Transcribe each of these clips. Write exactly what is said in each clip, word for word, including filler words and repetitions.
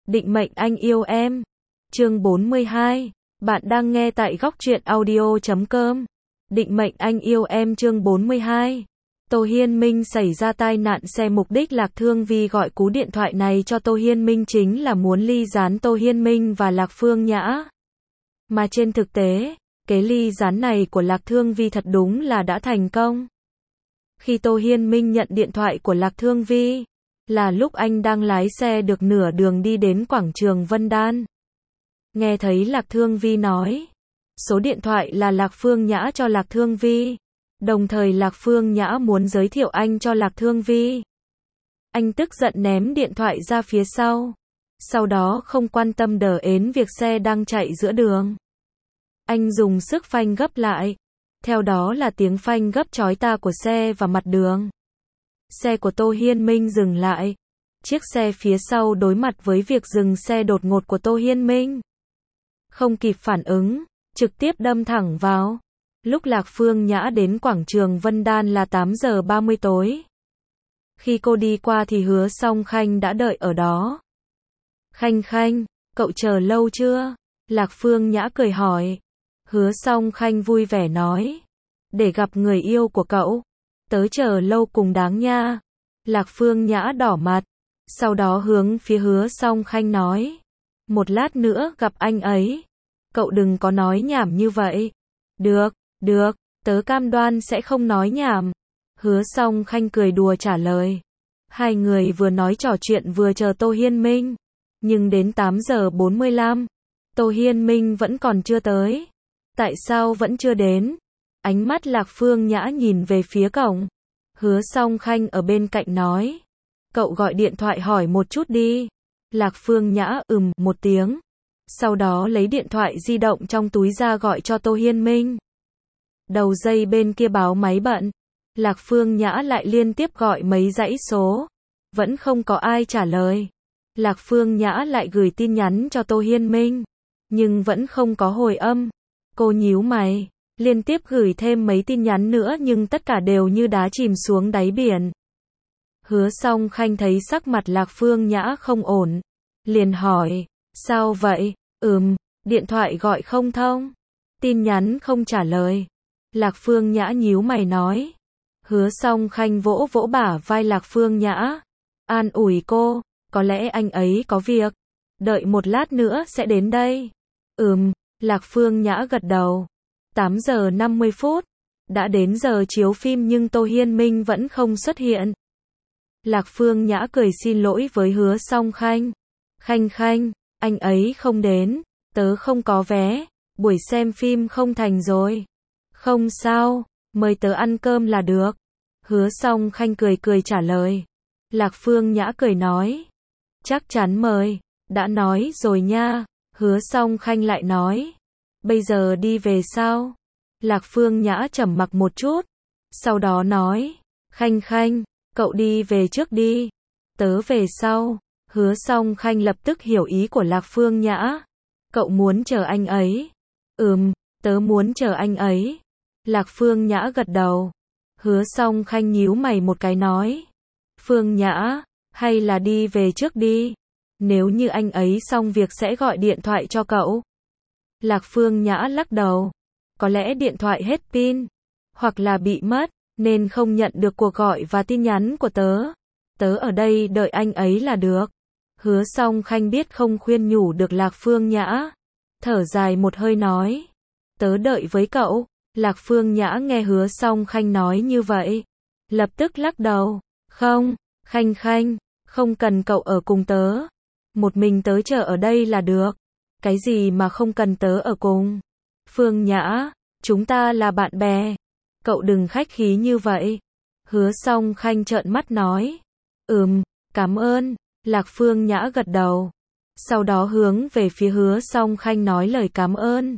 Định mệnh anh yêu em. Chương bốn mươi hai. Bạn đang nghe tại góc truyện audio chấm com. Định mệnh anh yêu em chương bốn mươi hai. Tô Hiên Minh xảy ra tai nạn xe, mục đích Lạc Thương Vi gọi cú điện thoại này cho Tô Hiên Minh chính là muốn ly gián Tô Hiên Minh và Lạc Phương Nhã. Mà trên thực tế, cái ly gián này của Lạc Thương Vi thật đúng là đã thành công. Khi Tô Hiên Minh nhận điện thoại của Lạc Thương Vi, là lúc anh đang lái xe được nửa đường đi đến quảng trường Vân Đan. Nghe thấy Lạc Thương Vi nói, số điện thoại là Lạc Phương Nhã cho Lạc Thương Vi, đồng thời Lạc Phương Nhã muốn giới thiệu anh cho Lạc Thương Vi. Anh tức giận ném điện thoại ra phía sau, sau đó không quan tâm đờ ến việc xe đang chạy giữa đường. Anh dùng sức phanh gấp lại, theo đó là tiếng phanh gấp chói tai của xe vào mặt đường. Xe của Tô Hiên Minh dừng lại. Chiếc xe phía sau đối mặt với việc dừng xe đột ngột của Tô Hiên Minh, không kịp phản ứng, trực tiếp đâm thẳng vào. Lúc Lạc Phương Nhã đến quảng trường Vân Đan là tám giờ ba mươi tối. Khi cô đi qua thì Hứa Song Khanh đã đợi ở đó. Khanh Khanh, cậu chờ lâu chưa? Lạc Phương Nhã cười hỏi. Hứa Song Khanh vui vẻ nói. Để gặp người yêu của cậu. Tớ chờ lâu cùng đáng nha. Lạc Phương Nhã đỏ mặt, sau đó hướng phía Hứa Song Khanh nói. Một lát nữa gặp anh ấy. Cậu đừng có nói nhảm như vậy. Được, được, tớ cam đoan sẽ không nói nhảm. Hứa Song Khanh cười đùa trả lời. Hai người vừa nói trò chuyện vừa chờ Tô Hiên Minh. Nhưng đến tám giờ bốn mươi lăm, Tô Hiên Minh vẫn còn chưa tới. Tại sao vẫn chưa đến? Ánh mắt Lạc Phương Nhã nhìn về phía cổng. Hứa Song Khanh ở bên cạnh nói. Cậu gọi điện thoại hỏi một chút đi. Lạc Phương Nhã ừm một tiếng. Sau đó lấy điện thoại di động trong túi ra gọi cho Tô Hiên Minh. Đầu dây bên kia báo máy bận. Lạc Phương Nhã lại liên tiếp gọi mấy dãy số. Vẫn không có ai trả lời. Lạc Phương Nhã lại gửi tin nhắn cho Tô Hiên Minh. Nhưng vẫn không có hồi âm. Cô nhíu mày. Liên tiếp gửi thêm mấy tin nhắn nữa nhưng tất cả đều như đá chìm xuống đáy biển. Hứa Song Khanh thấy sắc mặt Lạc Phương Nhã không ổn. Liền hỏi. Sao vậy? Ừm, điện thoại gọi không thông. Tin nhắn không trả lời. Lạc Phương Nhã nhíu mày nói. Hứa Song Khanh vỗ vỗ bả vai Lạc Phương Nhã. An ủi cô. Có lẽ anh ấy có việc. Đợi một lát nữa sẽ đến đây. Ừm, Lạc Phương Nhã gật đầu. tám giờ năm mươi phút. Đã đến giờ chiếu phim nhưng Tô Hiên Minh vẫn không xuất hiện. Lạc Phương Nhã cười xin lỗi với Hứa Song Khanh. Khanh Khanh, anh ấy không đến. Tớ không có vé. Buổi xem phim không thành rồi. Không sao, mời tớ ăn cơm là được. Hứa Song Khanh cười cười trả lời. Lạc Phương Nhã cười nói. Chắc chắn mời. Đã nói rồi nha. Hứa Song Khanh lại nói. Bây giờ đi về sao? Lạc Phương Nhã trầm mặc một chút. Sau đó nói. Khanh Khanh, cậu đi về trước đi. Tớ về sau. Hứa Song Khanh lập tức hiểu ý của Lạc Phương Nhã. Cậu muốn chờ anh ấy. Ừm, tớ muốn chờ anh ấy. Lạc Phương Nhã gật đầu. Hứa Song Khanh nhíu mày một cái nói. Phương Nhã, hay là đi về trước đi. Nếu như anh ấy xong việc sẽ gọi điện thoại cho cậu. Lạc Phương Nhã lắc đầu. Có lẽ điện thoại hết pin, hoặc là bị mất, nên không nhận được cuộc gọi và tin nhắn của tớ. Tớ ở đây đợi anh ấy là được. Hứa Song Khanh biết không khuyên nhủ được Lạc Phương Nhã. Thở dài một hơi nói. Tớ đợi với cậu. Lạc Phương Nhã nghe Hứa Song Khanh nói như vậy. Lập tức lắc đầu. Không, Khanh Khanh, không cần cậu ở cùng tớ. Một mình tớ chờ ở đây là được. Cái gì mà không cần tớ ở cùng? Phương Nhã, chúng ta là bạn bè. Cậu đừng khách khí như vậy. Hứa Song Khanh trợn mắt nói. Ừm, cảm ơn. Lạc Phương Nhã gật đầu. Sau đó hướng về phía Hứa Song Khanh nói lời cảm ơn.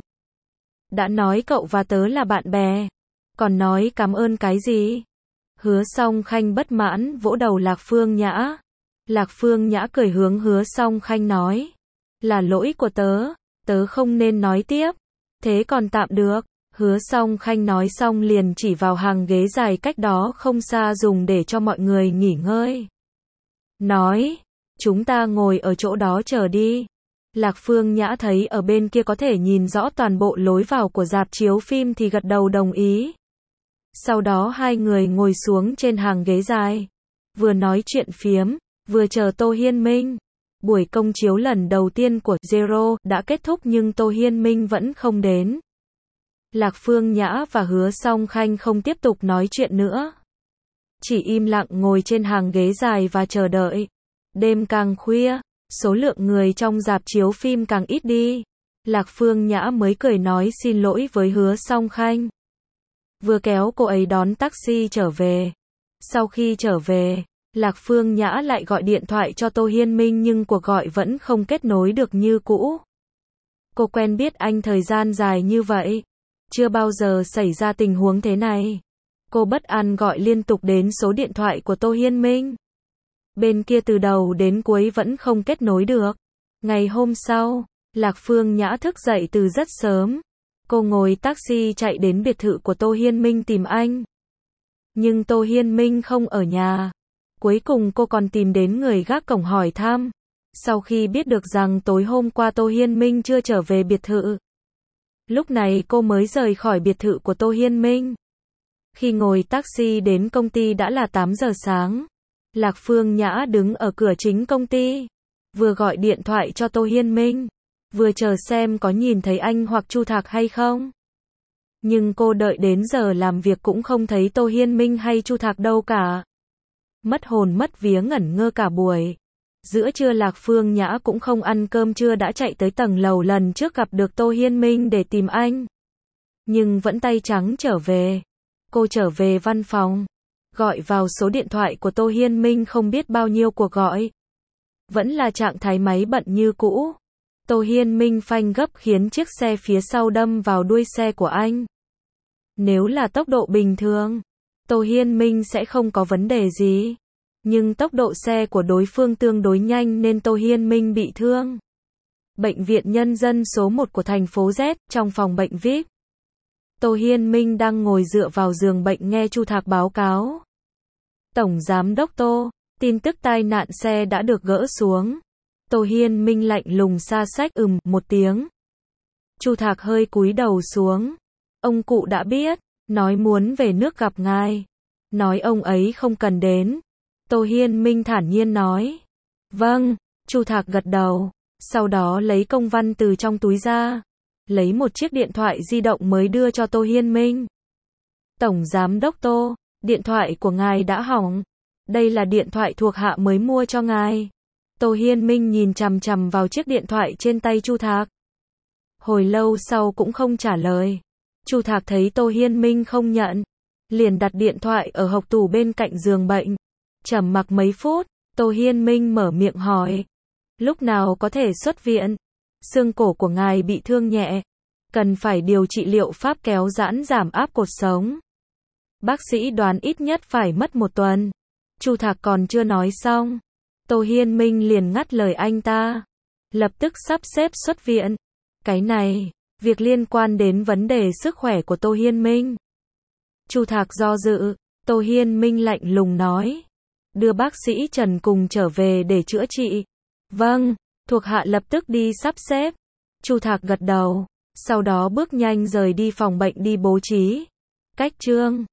Đã nói cậu và tớ là bạn bè. Còn nói cảm ơn cái gì? Hứa Song Khanh bất mãn vỗ đầu Lạc Phương Nhã. Lạc Phương Nhã cười hướng Hứa Song Khanh nói. Là lỗi của tớ. Tớ không nên nói tiếp. Thế còn tạm được. Hứa Song Khanh nói xong liền chỉ vào hàng ghế dài cách đó không xa dùng để cho mọi người nghỉ ngơi. Nói. Chúng ta ngồi ở chỗ đó chờ đi. Lạc Phương Nhã thấy ở bên kia có thể nhìn rõ toàn bộ lối vào của rạp chiếu phim thì gật đầu đồng ý. Sau đó hai người ngồi xuống trên hàng ghế dài. Vừa nói chuyện phiếm, vừa chờ Tô Hiên Minh. Buổi công chiếu lần đầu tiên của Zero đã kết thúc nhưng Tô Hiên Minh vẫn không đến. Lạc Phương Nhã và Hứa Song Khanh không tiếp tục nói chuyện nữa. Chỉ im lặng ngồi trên hàng ghế dài và chờ đợi. Đêm càng khuya, số lượng người trong rạp chiếu phim càng ít đi. Lạc Phương Nhã mới cười nói xin lỗi với Hứa Song Khanh. Vừa kéo cô ấy đón taxi trở về. Sau khi trở về, Lạc Phương Nhã lại gọi điện thoại cho Tô Hiên Minh nhưng cuộc gọi vẫn không kết nối được như cũ. Cô quen biết anh thời gian dài như vậy, chưa bao giờ xảy ra tình huống thế này. Cô bất an gọi liên tục đến số điện thoại của Tô Hiên Minh. Bên kia từ đầu đến cuối vẫn không kết nối được. Ngày hôm sau, Lạc Phương Nhã thức dậy từ rất sớm. Cô ngồi taxi chạy đến biệt thự của Tô Hiên Minh tìm anh. Nhưng Tô Hiên Minh không ở nhà. Cuối cùng cô còn tìm đến người gác cổng hỏi thăm. Sau khi biết được rằng tối hôm qua Tô Hiên Minh chưa trở về biệt thự. Lúc này cô mới rời khỏi biệt thự của Tô Hiên Minh. Khi ngồi taxi đến công ty đã là tám giờ sáng. Lạc Phương Nhã đứng ở cửa chính công ty. Vừa gọi điện thoại cho Tô Hiên Minh. Vừa chờ xem có nhìn thấy anh hoặc Chu Thạc hay không. Nhưng cô đợi đến giờ làm việc cũng không thấy Tô Hiên Minh hay Chu Thạc đâu cả. Mất hồn mất vía ngẩn ngơ cả buổi. Giữa trưa Lạc Phương Nhã cũng không ăn cơm trưa đã chạy tới tầng lầu lần trước gặp được Tô Hiên Minh để tìm anh. Nhưng vẫn tay trắng trở về. Cô trở về văn phòng. Gọi vào số điện thoại của Tô Hiên Minh không biết bao nhiêu cuộc gọi. Vẫn là trạng thái máy bận như cũ. Tô Hiên Minh phanh gấp khiến chiếc xe phía sau đâm vào đuôi xe của anh. Nếu là tốc độ bình thường, Tô Hiên Minh sẽ không có vấn đề gì. Nhưng tốc độ xe của đối phương tương đối nhanh nên Tô Hiên Minh bị thương. Bệnh viện Nhân dân số một của thành phố Z, trong phòng bệnh vi ai pi. Tô Hiên Minh đang ngồi dựa vào giường bệnh nghe Chu Thạc báo cáo. Tổng giám đốc Tô, tin tức tai nạn xe đã được gỡ xuống. Tô Hiên Minh lạnh lùng xa xách ừm một tiếng. Chu Thạc hơi cúi đầu xuống. Ông cụ đã biết, nói muốn về nước gặp ngài. Nói ông ấy không cần đến. Tô Hiên Minh thản nhiên nói. Vâng, Chu Thạc gật đầu. Sau đó lấy công văn từ trong túi ra. Lấy một chiếc điện thoại di động mới đưa cho Tô Hiên Minh. Tổng giám đốc Tô, điện thoại của ngài đã hỏng. Đây là điện thoại thuộc hạ mới mua cho ngài. Tô Hiên Minh nhìn chằm chằm vào chiếc điện thoại trên tay Chu Thạc. Hồi lâu sau cũng không trả lời. Chu Thạc thấy Tô Hiên Minh không nhận, liền đặt điện thoại ở hộc tủ bên cạnh giường bệnh. Trầm mặc mấy phút, Tô Hiên Minh mở miệng hỏi. Lúc nào có thể xuất viện? Xương cổ của ngài bị thương nhẹ. Cần phải điều trị liệu pháp kéo giãn giảm áp cột sống. Bác sĩ đoán ít nhất phải mất một tuần. Chu Thạc còn chưa nói xong. Tô Hiên Minh liền ngắt lời anh ta. Lập tức sắp xếp xuất viện. Cái này, việc liên quan đến vấn đề sức khỏe của Tô Hiên Minh. Chu Thạc do dự. Tô Hiên Minh lạnh lùng nói. Đưa bác sĩ Trần cùng trở về để chữa trị. Vâng, thuộc hạ lập tức đi sắp xếp. Chu Thạc gật đầu. Sau đó bước nhanh rời đi phòng bệnh đi bố trí cách chương.